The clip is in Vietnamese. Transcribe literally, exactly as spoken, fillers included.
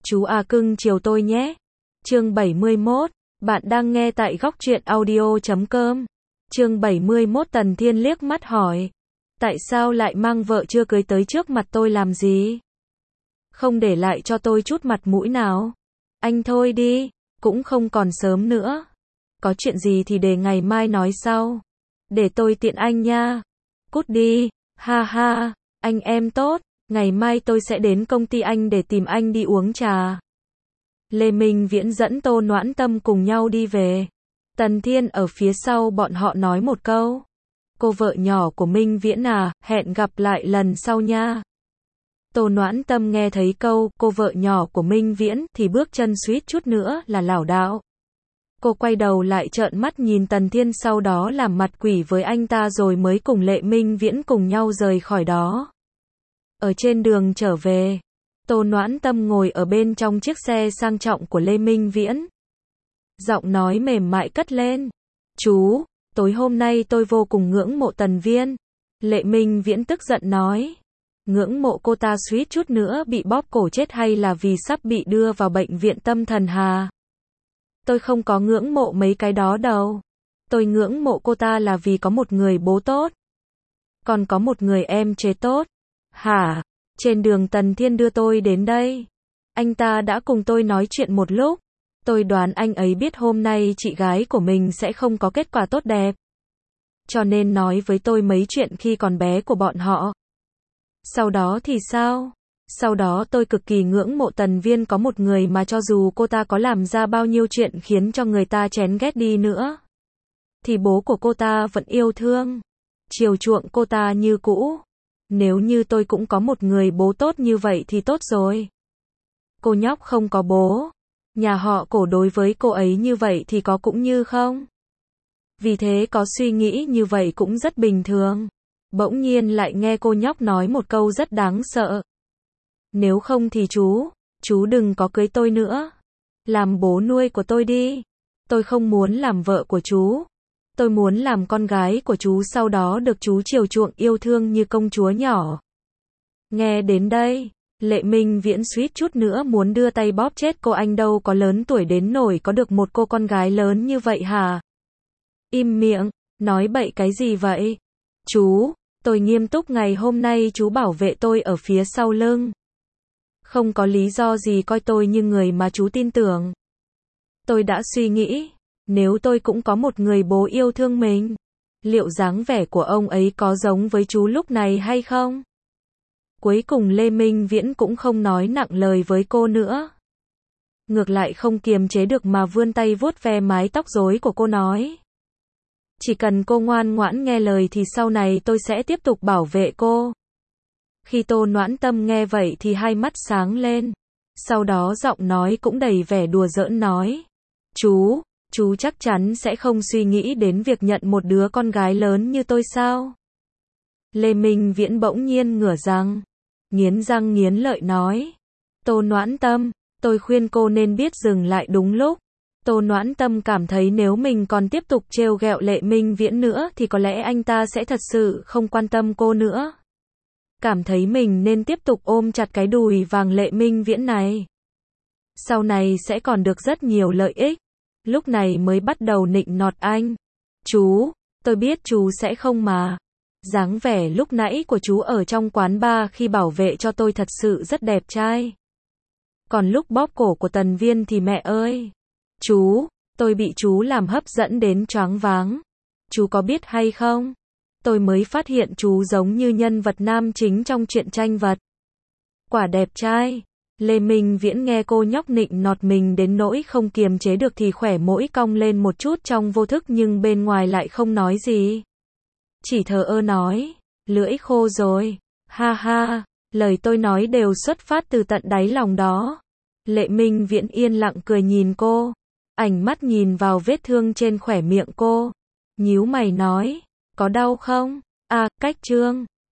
Chú à cưng chiều tôi nhé. Chương bảy mươi mốt, bạn đang nghe tại góc truyện audio chấm com. Chương bảy mươi mốt Tần Thiên liếc mắt hỏi. Tại sao lại mang vợ chưa cưới tới trước mặt tôi làm gì? Không để lại cho tôi chút mặt mũi nào. Anh thôi đi, cũng không còn sớm nữa. Có chuyện gì thì để ngày mai nói sau. Để tôi tiện anh nha. Cút đi, ha ha, anh em tốt. Ngày mai tôi sẽ đến công ty anh để tìm anh đi uống trà. Lê Minh Viễn dẫn Tô Noãn Tâm cùng nhau đi về. Tần Thiên ở phía sau bọn họ nói một câu. Cô vợ nhỏ của Minh Viễn à, hẹn gặp lại lần sau nha. Tô Noãn Tâm nghe thấy câu, cô vợ nhỏ của Minh Viễn, thì bước chân suýt chút nữa là lảo đảo. Cô quay đầu lại trợn mắt nhìn Tần Thiên, sau đó làm mặt quỷ với anh ta rồi mới cùng Lệ Minh Viễn cùng nhau rời khỏi đó. Ở trên đường trở về, Tô Noãn Tâm ngồi ở bên trong chiếc xe sang trọng của Lê Minh Viễn. Giọng nói mềm mại cất lên. Chú, tối hôm nay tôi vô cùng ngưỡng mộ Tần Viên. Lệ Minh Viễn tức giận nói. Ngưỡng mộ cô ta suýt chút nữa bị bóp cổ chết hay là vì sắp bị đưa vào bệnh viện tâm thần hà? Tôi không có ngưỡng mộ mấy cái đó đâu. Tôi ngưỡng mộ cô ta là vì có một người bố tốt. Còn có một người em chế tốt. Hả? Trên đường Tần Thiên đưa tôi đến đây. Anh ta đã cùng tôi nói chuyện một lúc. Tôi đoán anh ấy biết hôm nay chị gái của mình sẽ không có kết quả tốt đẹp. Cho nên nói với tôi mấy chuyện khi còn bé của bọn họ. Sau đó thì sao? Sau đó tôi cực kỳ ngưỡng mộ Tần Viên, có một người mà cho dù cô ta có làm ra bao nhiêu chuyện khiến cho người ta chén ghét đi nữa, thì bố của cô ta vẫn yêu thương, chiều chuộng cô ta như cũ. Nếu như tôi cũng có một người bố tốt như vậy thì tốt rồi. Cô nhóc không có bố. Nhà họ Cổ đối với cô ấy như vậy thì có cũng như không. Vì thế có suy nghĩ như vậy cũng rất bình thường. Bỗng nhiên lại nghe cô nhóc nói một câu rất đáng sợ. Nếu không thì chú, chú đừng có cưới tôi nữa. Làm bố nuôi của tôi đi. Tôi không muốn làm vợ của chú. Tôi muốn làm con gái của chú, sau đó được chú chiều chuộng yêu thương như công chúa nhỏ. Nghe đến đây, Lệ Minh Viễn suýt chút nữa muốn đưa tay bóp chết cô. Anh đâu có lớn tuổi đến nổi có được một cô con gái lớn như vậy hả? Im miệng, nói bậy cái gì vậy? Chú, tôi nghiêm túc, ngày hôm nay chú bảo vệ tôi ở phía sau lưng. Không có lý do gì coi tôi như người mà chú tin tưởng. Tôi đã suy nghĩ, nếu tôi cũng có một người bố yêu thương mình, liệu dáng vẻ của ông ấy có giống với chú lúc này hay không? Cuối cùng Lê Minh Viễn cũng không nói nặng lời với cô nữa. Ngược lại không kiềm chế được mà vươn tay vuốt ve mái tóc rối của cô, nói. Chỉ cần cô ngoan ngoãn nghe lời thì sau này tôi sẽ tiếp tục bảo vệ cô. Khi Tô Noãn Tâm nghe vậy thì hai mắt sáng lên. Sau đó giọng nói cũng đầy vẻ đùa giỡn nói. Chú, chú chắc chắn sẽ không suy nghĩ đến việc nhận một đứa con gái lớn như tôi sao? Lê Minh Viễn bỗng nhiên ngửa răng, nghiến răng nghiến lợi nói. Tô Noãn Tâm, tôi khuyên cô nên biết dừng lại đúng lúc. Tô Noãn Tâm cảm thấy nếu mình còn tiếp tục trêu ghẹo Lệ Minh Viễn nữa thì có lẽ anh ta sẽ thật sự không quan tâm cô nữa. Cảm thấy mình nên tiếp tục ôm chặt cái đùi vàng Lệ Minh Viễn này. Sau này sẽ còn được rất nhiều lợi ích. Lúc này mới bắt đầu nịnh nọt anh. Chú, tôi biết chú sẽ không mà. Dáng vẻ lúc nãy của chú ở trong quán bar khi bảo vệ cho tôi thật sự rất đẹp trai. Còn lúc bóp cổ của Tần Viên thì mẹ ơi. Chú, tôi bị chú làm hấp dẫn đến choáng váng. Chú có biết hay không? Tôi mới phát hiện chú giống như nhân vật nam chính trong truyện tranh vật. Quả đẹp trai. Lê Minh Viễn nghe cô nhóc nịnh nọt mình đến nỗi không kiềm chế được thì khỏe mũi cong lên một chút trong vô thức, nhưng bên ngoài lại không nói gì. Chỉ thờ ơ nói, lưỡi khô rồi. Ha ha, lời tôi nói đều xuất phát từ tận đáy lòng đó. Lệ Minh Viễn yên lặng cười nhìn cô. Ánh mắt nhìn vào vết thương trên khóe miệng cô. Nhíu mày nói, có đau không? À, cách trương.